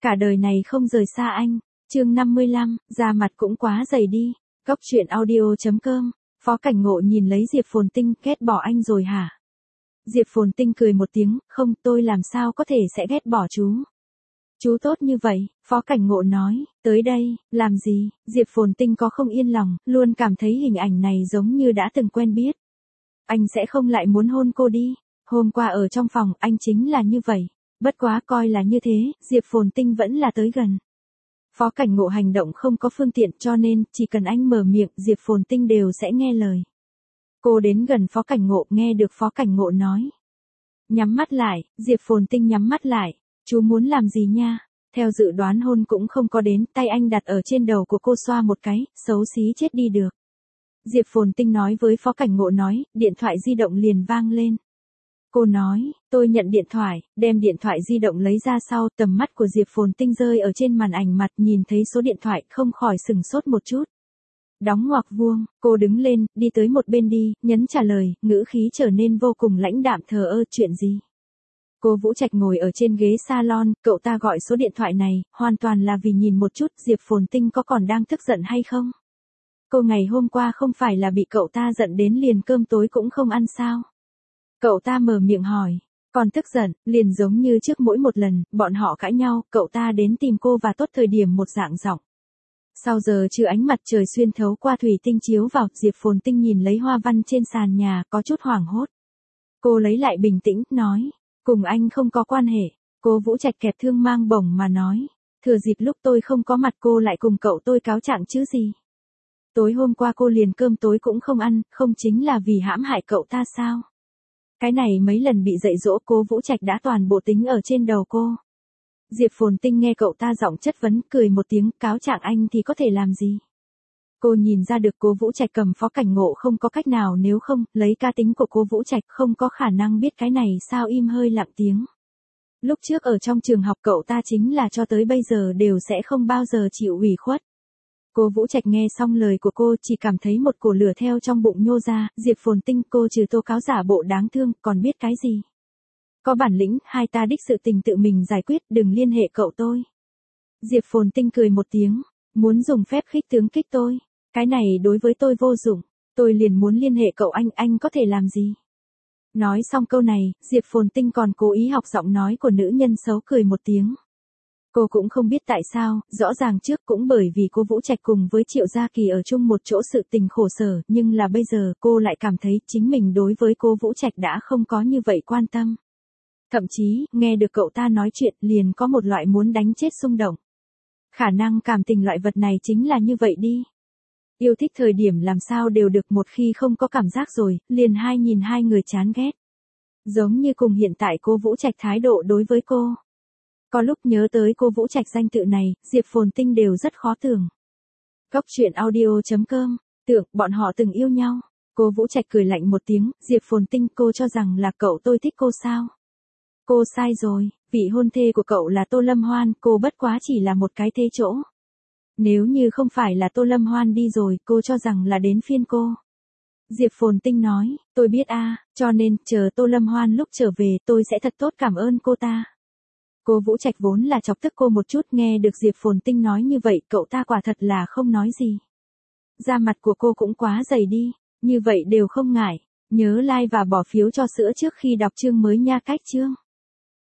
cả đời này không rời xa anh. Chương 55, da mặt cũng quá dày đi. Cốc truyện audio.com. Phó Cảnh Ngộ nhìn lấy Diệp Phồn Tinh, ghét bỏ anh rồi hả? Diệp Phồn Tinh cười một tiếng, không, tôi làm sao có thể sẽ ghét bỏ chú. Chú tốt như vậy, Phó Cảnh Ngộ nói, tới đây, làm gì? Diệp Phồn Tinh có không yên lòng, luôn cảm thấy hình ảnh này giống như đã từng quen biết. Anh sẽ không lại muốn hôn cô đi. Hôm qua ở trong phòng, anh chính là như vậy. Bất quá coi là như thế, Diệp Phồn Tinh vẫn là tới gần. Phó Cảnh Ngộ hành động không có phương tiện cho nên, chỉ cần anh mở miệng, Diệp Phồn Tinh đều sẽ nghe lời. Cô đến gần Phó Cảnh Ngộ, nghe được Phó Cảnh Ngộ nói. Nhắm mắt lại, Diệp Phồn Tinh nhắm mắt lại. Chú muốn làm gì nha? Theo dự đoán hôn cũng không có đến, tay anh đặt ở trên đầu của cô xoa một cái, xấu xí chết đi được. Diệp Phồn Tinh nói với Phó Cảnh Ngộ nói, điện thoại di động liền vang lên. Cô nói, tôi nhận điện thoại, đem điện thoại di động lấy ra sau, tầm mắt của Diệp Phồn Tinh rơi ở trên màn ảnh mặt, nhìn thấy số điện thoại, không khỏi sừng sốt một chút. Đóng ngoặc vuông, cô đứng lên, đi tới một bên đi, nhấn trả lời, ngữ khí trở nên vô cùng lãnh đạm thờ ơ, chuyện gì? Cô Vũ Trạch ngồi ở trên ghế salon, cậu ta gọi số điện thoại này, hoàn toàn là vì nhìn một chút Diệp Phồn Tinh có còn đang tức giận hay không? Cô ngày hôm qua không phải là bị cậu ta giận đến liền cơm tối cũng không ăn sao? Cậu ta mở miệng hỏi, còn tức giận, liền giống như trước mỗi một lần, bọn họ cãi nhau, cậu ta đến tìm cô và tốt thời điểm một dạng giọng. Sau giờ trưa ánh mặt trời xuyên thấu qua thủy tinh chiếu vào, Diệp Phồn Tinh nhìn lấy hoa văn trên sàn nhà, có chút hoảng hốt. Cô lấy lại bình tĩnh, nói, cùng anh không có quan hệ. Cô Vũ Trạch kẹp thương mang bổng mà nói, thừa dịp lúc tôi không có mặt cô lại cùng cậu tôi cáo trạng chứ gì. Tối hôm qua cô liền cơm tối cũng không ăn, không chính là vì hãm hại cậu ta sao? Cái này mấy lần bị dạy dỗ cô Vũ Trạch đã toàn bộ tính ở trên đầu cô. Diệp Phồn Tinh nghe cậu ta giọng chất vấn, cười một tiếng, cáo trạng anh thì có thể làm gì? Cô nhìn ra được cô Vũ Trạch cầm Phó Cảnh Ngộ không có cách nào, nếu không, lấy cá tính của cô Vũ Trạch không có khả năng biết cái này sao im hơi lặng tiếng. Lúc trước ở trong trường học cậu ta chính là cho tới bây giờ đều sẽ không bao giờ chịu ủy khuất. Cô Vũ Trạch nghe xong lời của cô chỉ cảm thấy một cổ lửa theo trong bụng nhô ra, Diệp Phồn Tinh cô trừ tố cáo giả bộ đáng thương, còn biết cái gì? Có bản lĩnh, hai ta đích sự tình tự mình giải quyết, đừng liên hệ cậu tôi. Diệp Phồn Tinh cười một tiếng, muốn dùng phép khích tướng kích tôi, cái này đối với tôi vô dụng, tôi liền muốn liên hệ cậu anh có thể làm gì? Nói xong câu này, Diệp Phồn Tinh còn cố ý học giọng nói của nữ nhân xấu, cười một tiếng. Cô cũng không biết tại sao, rõ ràng trước cũng bởi vì cô Vũ Trạch cùng với Triệu Gia Kỳ ở chung một chỗ sự tình khổ sở, nhưng là bây giờ cô lại cảm thấy chính mình đối với cô Vũ Trạch đã không có như vậy quan tâm. Thậm chí, nghe được cậu ta nói chuyện liền có một loại muốn đánh chết xung động. Khả năng cảm tình loại vật này chính là như vậy đi. Yêu thích thời điểm làm sao đều được, một khi không có cảm giác rồi, liền nhìn hai người chán ghét. Giống như cùng hiện tại cô Vũ Trạch thái độ đối với cô. Có lúc nhớ tới cô Vũ Trạch danh tự này, Diệp Phồn Tinh đều rất khó tưởng. Cốc truyện audio.com, tưởng bọn họ từng yêu nhau. Cô Vũ Trạch cười lạnh một tiếng, Diệp Phồn Tinh, cô cho rằng là cậu tôi thích cô sao? Cô sai rồi, vị hôn thê của cậu là Tô Lâm Hoan, cô bất quá chỉ là một cái thế chỗ. Nếu như không phải là Tô Lâm Hoan đi rồi, cô cho rằng là đến phiên cô. Diệp Phồn Tinh nói, tôi biết cho nên, chờ Tô Lâm Hoan lúc trở về tôi sẽ thật tốt cảm ơn cô ta. Cô Vũ Trạch vốn là chọc tức cô một chút, nghe được Diệp Phồn Tinh nói như vậy, cậu ta quả thật là không nói gì. Da mặt của cô cũng quá dày đi, như vậy đều không ngại. Nhớ like và bỏ phiếu cho sữa trước khi đọc chương mới nha. Cách chương.